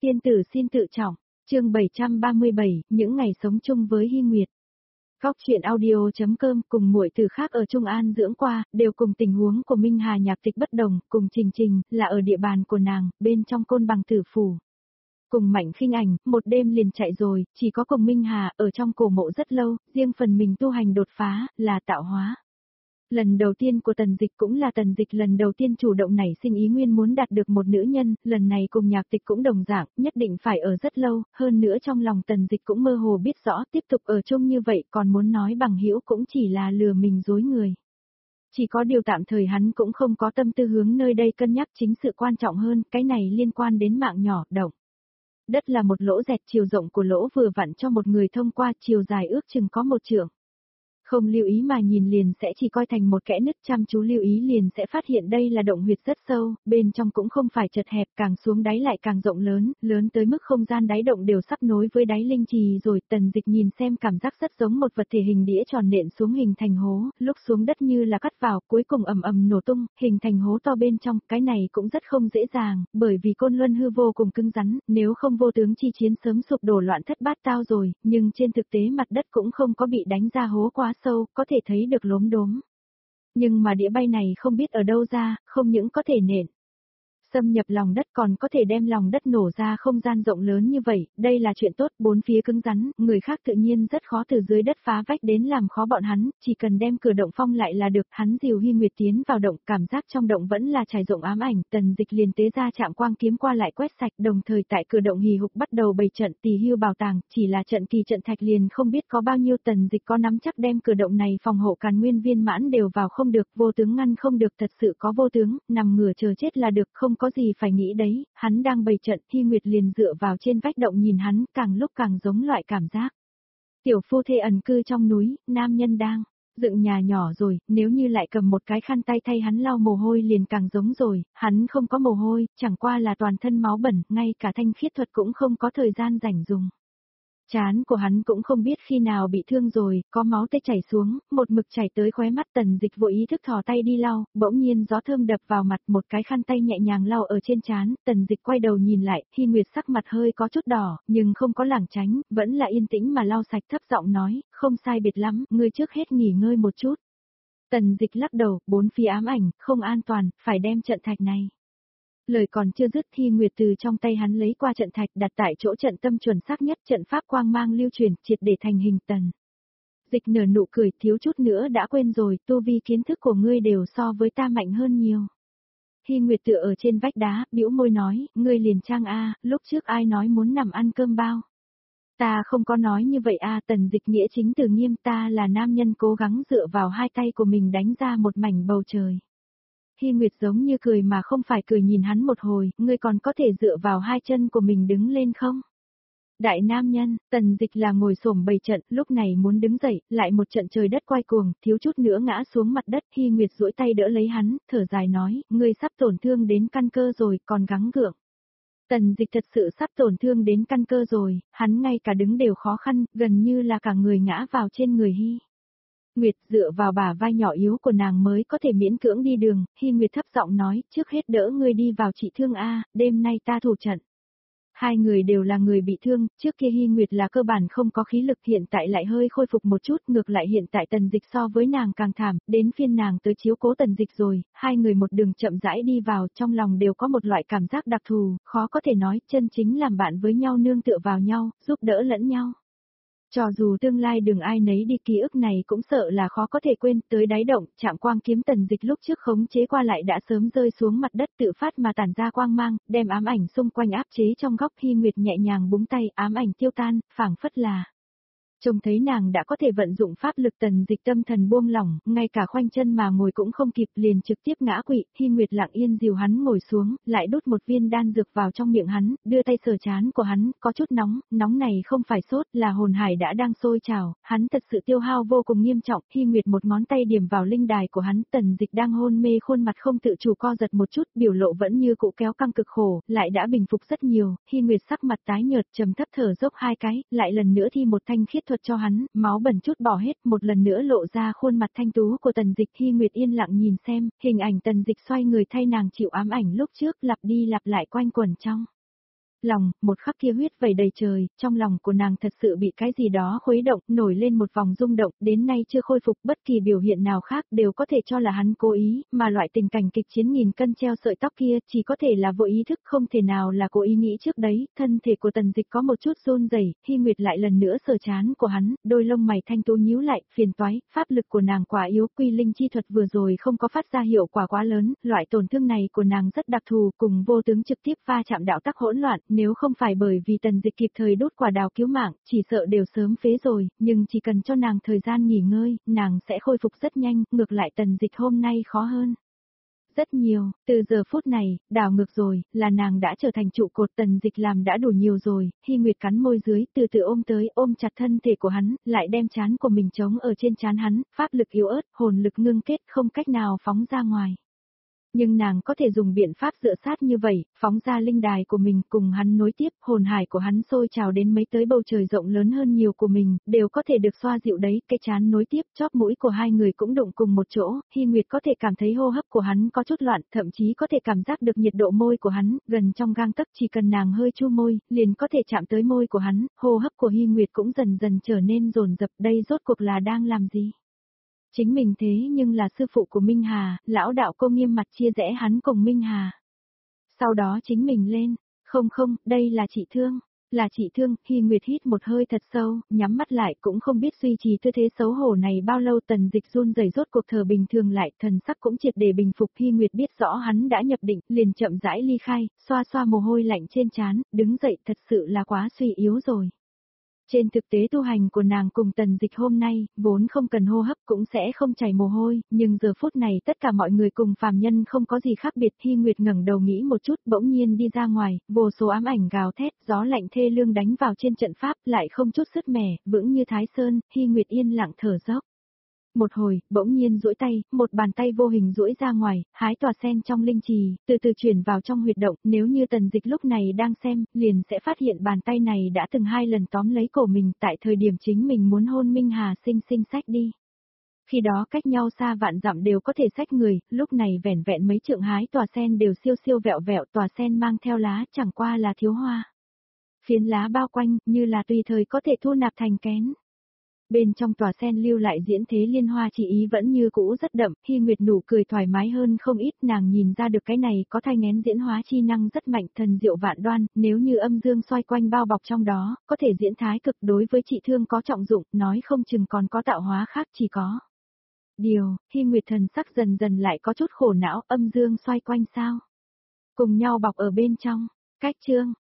Tiên tử xin tự trọng, chương 737, những ngày sống chung với Hy Nguyệt. Góc chuyện audio.com cùng muội từ khác ở Trung An dưỡng qua, đều cùng tình huống của Minh Hà nhạc tịch bất đồng, cùng Trình Trình, là ở địa bàn của nàng, bên trong Côn Bằng Tử Phủ. Cùng Mạnh Khinh Ảnh, một đêm liền chạy rồi, chỉ có cùng Minh Hà, ở trong cổ mộ rất lâu, riêng phần mình tu hành đột phá, là tạo hóa. Lần đầu tiên của Tần Dịch cũng là Tần Dịch lần đầu tiên chủ động nảy sinh ý nguyên muốn đạt được một nữ nhân, lần này cùng nhạc tịch cũng đồng dạng, nhất định phải ở rất lâu, hơn nữa trong lòng Tần Dịch cũng mơ hồ biết rõ tiếp tục ở chung như vậy còn muốn nói bằng hữu cũng chỉ là lừa mình dối người. Chỉ có điều tạm thời hắn cũng không có tâm tư hướng nơi đây cân nhắc chính sự quan trọng hơn, cái này liên quan đến mạng nhỏ, động. Đất là một lỗ dẹt, chiều rộng của lỗ vừa vặn cho một người thông qua, chiều dài ước chừng có 1 trượng. Không lưu ý mà nhìn liền sẽ chỉ coi thành một kẽ nứt, chăm chú lưu ý liền sẽ phát hiện đây là động huyệt rất sâu, bên trong cũng không phải chật hẹp, càng xuống đáy lại càng rộng lớn, lớn tới mức không gian đáy động đều sắp nối với đáy linh trì rồi. Tần Dịch nhìn xem cảm giác rất giống một vật thể hình đĩa tròn nện xuống hình thành hố, lúc xuống đất như là cắt vào, cuối cùng ầm ầm nổ tung, hình thành hố to bên trong, cái này cũng rất không dễ dàng, bởi vì Côn Luân hư vô cùng cứng rắn, nếu không vô tướng chi chiến sớm sụp đổ loạn thất bát tao rồi, nhưng trên thực tế mặt đất cũng không có bị đánh ra hố quá sâu, có thể thấy được lốm đốm. Nhưng mà đĩa bay này không biết ở đâu ra, không những có thể nện xâm nhập lòng đất còn có thể đem lòng đất nổ ra không gian rộng lớn như vậy, đây là chuyện tốt, bốn phía cứng rắn, người khác tự nhiên rất khó từ dưới đất phá vách đến làm khó bọn hắn, chỉ cần đem cửa động phong lại là được. Hắn dìu Hy Nguyệt tiến vào động, cảm giác trong động vẫn là trải rộng ám ảnh, Tần Dịch liền tế ra chạm quang kiếm qua lại quét sạch, đồng thời tại cửa động hì hục bắt đầu bày trận tỳ hưu bảo tàng, chỉ là trận kỳ trận thạch liền không biết có bao nhiêu. Tần Dịch có nắm chắc đem cửa động này phòng hộ càn nguyên viên mãn đều vào không được, vô tướng ngăn không được, thật sự có vô tướng, nằm ngửa chờ chết là được, không có gì phải nghĩ đấy. Hắn đang bày trận, Hy Nguyệt liền dựa vào trên vách động nhìn hắn, càng lúc càng giống loại cảm giác tiểu phu thê ẩn cư trong núi, nam nhân đang dựng nhà nhỏ rồi, nếu như lại cầm một cái khăn tay thay hắn lau mồ hôi liền càng giống rồi. Hắn không có mồ hôi, chẳng qua là toàn thân máu bẩn, ngay cả thanh khiết thuật cũng không có thời gian rảnh dùng. Trán của hắn cũng không biết khi nào bị thương rồi, có máu tê chảy xuống, một mực chảy tới khóe mắt. Tần Dịch vô ý thức thò tay đi lau, bỗng nhiên gió thơm đập vào mặt, một cái khăn tay nhẹ nhàng lau ở trên trán. Tần Dịch quay đầu nhìn lại, Hy Nguyệt sắc mặt hơi có chút đỏ, nhưng không có lảng tránh, vẫn là yên tĩnh mà lau sạch, thấp giọng nói, không sai biệt lắm, ngươi trước hết nghỉ ngơi một chút. Tần Dịch lắc đầu, bốn phía ám ảnh, không an toàn, phải đem trận thạch này. Lời còn chưa dứt, Hy Nguyệt từ trong tay hắn lấy qua trận thạch đặt tại chỗ trận tâm chuẩn xác nhất, trận pháp quang mang lưu truyền, triệt để thành hình. Tần Dịch nở nụ cười, thiếu chút nữa đã quên rồi, tu vi kiến thức của ngươi đều so với ta mạnh hơn nhiều. Hy Nguyệt tựa ở trên vách đá, bĩu môi nói, ngươi liền trang a, lúc trước ai nói muốn nằm ăn cơm bao? Ta không có nói như vậy a. Tần Dịch nghĩa chính từ nghiêm, ta là nam nhân cố gắng dựa vào hai tay của mình đánh ra một mảnh bầu trời. Hy Nguyệt giống như cười mà không phải cười nhìn hắn một hồi, ngươi còn có thể dựa vào hai chân của mình đứng lên không? Đại nam nhân, Tần Dịch là ngồi xổm bày trận, lúc này muốn đứng dậy, lại một trận trời đất quay cuồng, thiếu chút nữa ngã xuống mặt đất. Hy Nguyệt duỗi tay đỡ lấy hắn, thở dài nói, ngươi sắp tổn thương đến căn cơ rồi, còn gắng gượng. Tần Dịch thật sự sắp tổn thương đến căn cơ rồi, hắn ngay cả đứng đều khó khăn, gần như là cả người ngã vào trên người Hy Nguyệt, dựa vào bả vai nhỏ yếu của nàng mới có thể miễn cưỡng đi đường. Hy Nguyệt thấp giọng nói, trước hết đỡ ngươi đi vào trị thương a, đêm nay ta thủ trận. Hai người đều là người bị thương, trước kia Hy Nguyệt là cơ bản không có khí lực, hiện tại lại hơi khôi phục một chút, ngược lại hiện tại Tần Dịch so với nàng càng thảm, đến phiên nàng tới chiếu cố Tần Dịch rồi. Hai người một đường chậm rãi đi vào, trong lòng đều có một loại cảm giác đặc thù, khó có thể nói, chân chính làm bạn với nhau, nương tựa vào nhau, giúp đỡ lẫn nhau. Cho dù tương lai đường ai nấy đi, ký ức này cũng sợ là khó có thể quên. Tới đáy động, chạm quang kiếm Tần Dịch lúc trước khống chế qua lại đã sớm rơi xuống mặt đất, tự phát mà tản ra quang mang, đem ám ảnh xung quanh áp chế trong góc. Hy Nguyệt nhẹ nhàng búng tay, ám ảnh tiêu tan, phảng phất là trông thấy nàng đã có thể vận dụng pháp lực. Tần Dịch tâm thần buông lỏng, ngay cả khoanh chân mà ngồi cũng không kịp, liền trực tiếp ngã quỵ. Hy Nguyệt lặng yên dìu hắn ngồi xuống, lại đút một viên đan dược vào trong miệng hắn, đưa tay sờ trán của hắn, có chút nóng, nóng này không phải sốt, là hồn hải đã đang sôi trào, hắn thật sự tiêu hao vô cùng nghiêm trọng. Hy Nguyệt một ngón tay điểm vào linh đài của hắn, Tần Dịch đang hôn mê, khuôn mặt không tự chủ co giật một chút, biểu lộ vẫn như cũ kéo căng cực khổ, lại đã bình phục rất nhiều. Hy Nguyệt sắc mặt tái nhợt, trầm thấp thở dốc hai cái, lại lần nữa thi một thanh khiết thuật cho hắn, máu bẩn chút bỏ hết, một lần nữa lộ ra khuôn mặt thanh tú của Tần Dịch. Hy Nguyệt yên lặng nhìn xem, hình ảnh Tần Dịch xoay người thay nàng chịu ám ảnh lúc trước, lặp đi lặp lại quanh quẩn trong lòng, một khắc kia huyết vẩy đầy trời, trong lòng của nàng thật sự bị cái gì đó khuấy động, nổi lên một vòng rung động, đến nay chưa khôi phục, bất kỳ biểu hiện nào khác đều có thể cho là hắn cố ý, mà loại tình cảnh kịch chiến nghìn cân treo sợi tóc kia chỉ có thể là vô ý thức, không thể nào là cố ý nghĩ trước đấy. Thân thể của Tần Dịch có một chút run rẩy, Hy Nguyệt lại lần nữa sờ trán của hắn, đôi lông mày thanh tú nhíu lại, phiền toái, pháp lực của nàng quá yếu, quy linh chi thuật vừa rồi không có phát ra hiệu quả quá lớn, loại tổn thương này của nàng rất đặc thù, cùng vô tướng trực tiếp va chạm đạo tắc hỗn loạn, nếu không phải bởi vì Tần Dịch kịp thời đốt quả đào cứu mạng, chỉ sợ đều sớm phế rồi, nhưng chỉ cần cho nàng thời gian nghỉ ngơi, nàng sẽ khôi phục rất nhanh, ngược lại Tần Dịch hôm nay khó hơn. Rất nhiều, từ giờ phút này, đảo ngược rồi, là nàng đã trở thành trụ cột. Tần Dịch làm đã đủ nhiều rồi. Hy Nguyệt cắn môi dưới, từ từ ôm tới, ôm chặt thân thể của hắn, lại đem trán của mình chống ở trên trán hắn, pháp lực yếu ớt, hồn lực ngưng kết, không cách nào phóng ra ngoài. Nhưng nàng có thể dùng biện pháp dựa sát như vậy, phóng ra linh đài của mình cùng hắn nối tiếp, hồn hải của hắn sôi trào đến mấy tới bầu trời rộng lớn hơn nhiều của mình, đều có thể được xoa dịu đấy, cái chán nối tiếp, chóp mũi của hai người cũng đụng cùng một chỗ, Hy Nguyệt có thể cảm thấy hô hấp của hắn có chút loạn, thậm chí có thể cảm giác được nhiệt độ môi của hắn, gần trong gang tấc, chỉ cần nàng hơi chu môi, liền có thể chạm tới môi của hắn, hô hấp của Hy Nguyệt cũng dần dần trở nên dồn dập, đây rốt cuộc là đang làm gì? Chính mình thế nhưng là sư phụ của Minh Hà, lão đạo cô nghiêm mặt chia rẽ hắn cùng Minh Hà. Sau đó chính mình lên, không không, đây là chị Thương, là chị Thương. Hy Nguyệt hít một hơi thật sâu, nhắm mắt lại cũng không biết duy trì tư thế xấu hổ này bao lâu. Tần Dịch run rẩy rốt cuộc thở bình thường lại, thần sắc cũng triệt để bình phục. Hy Nguyệt biết rõ hắn đã nhập định, liền chậm rãi ly khai, xoa xoa mồ hôi lạnh trên trán, đứng dậy, thật sự là quá suy yếu rồi. Trên thực tế tu hành của nàng cùng Tần Dịch hôm nay, vốn không cần hô hấp cũng sẽ không chảy mồ hôi, nhưng giờ phút này tất cả mọi người cùng phàm nhân không có gì khác biệt. Hy Nguyệt ngẩng đầu nghĩ một chút, bỗng nhiên đi ra ngoài, vô số ám ảnh gào thét, gió lạnh thê lương đánh vào trên trận pháp, lại không chút sứt mẻ, vững như Thái Sơn. Hy Nguyệt yên lặng thở dốc. Một hồi, bỗng nhiên duỗi tay, một bàn tay vô hình duỗi ra ngoài, hái tòa sen trong linh trì, từ từ chuyển vào trong huyệt động. Nếu như Tần Dịch lúc này đang xem, liền sẽ phát hiện bàn tay này đã từng 2 lần tóm lấy cổ mình tại thời điểm chính mình muốn hôn Minh Hà sinh sinh xách đi. Khi đó cách nhau xa vạn dặm đều có thể xách người, lúc này vẻn vẹn mấy trượng hái tòa sen đều siêu siêu vẹo vẹo, tòa sen mang theo lá chẳng qua là thiếu hoa. Phiến lá bao quanh, như là tùy thời có thể thu nạp thành kén. Bên trong tòa sen lưu lại diễn thế liên hoa chỉ ý vẫn như cũ rất đậm. Hy Nguyệt nụ cười thoải mái hơn không ít, nàng nhìn ra được cái này có thai nghén diễn hóa chi năng rất mạnh, thần diệu vạn đoan, nếu như âm dương xoay quanh bao bọc trong đó, có thể diễn thái cực, đối với chị Thương có trọng dụng, nói không chừng còn có tạo hóa khác. Chỉ có điều, Hy Nguyệt thần sắc dần dần lại có chút khổ não, âm dương xoay quanh sao? Cùng nhau bọc ở bên trong, cách chương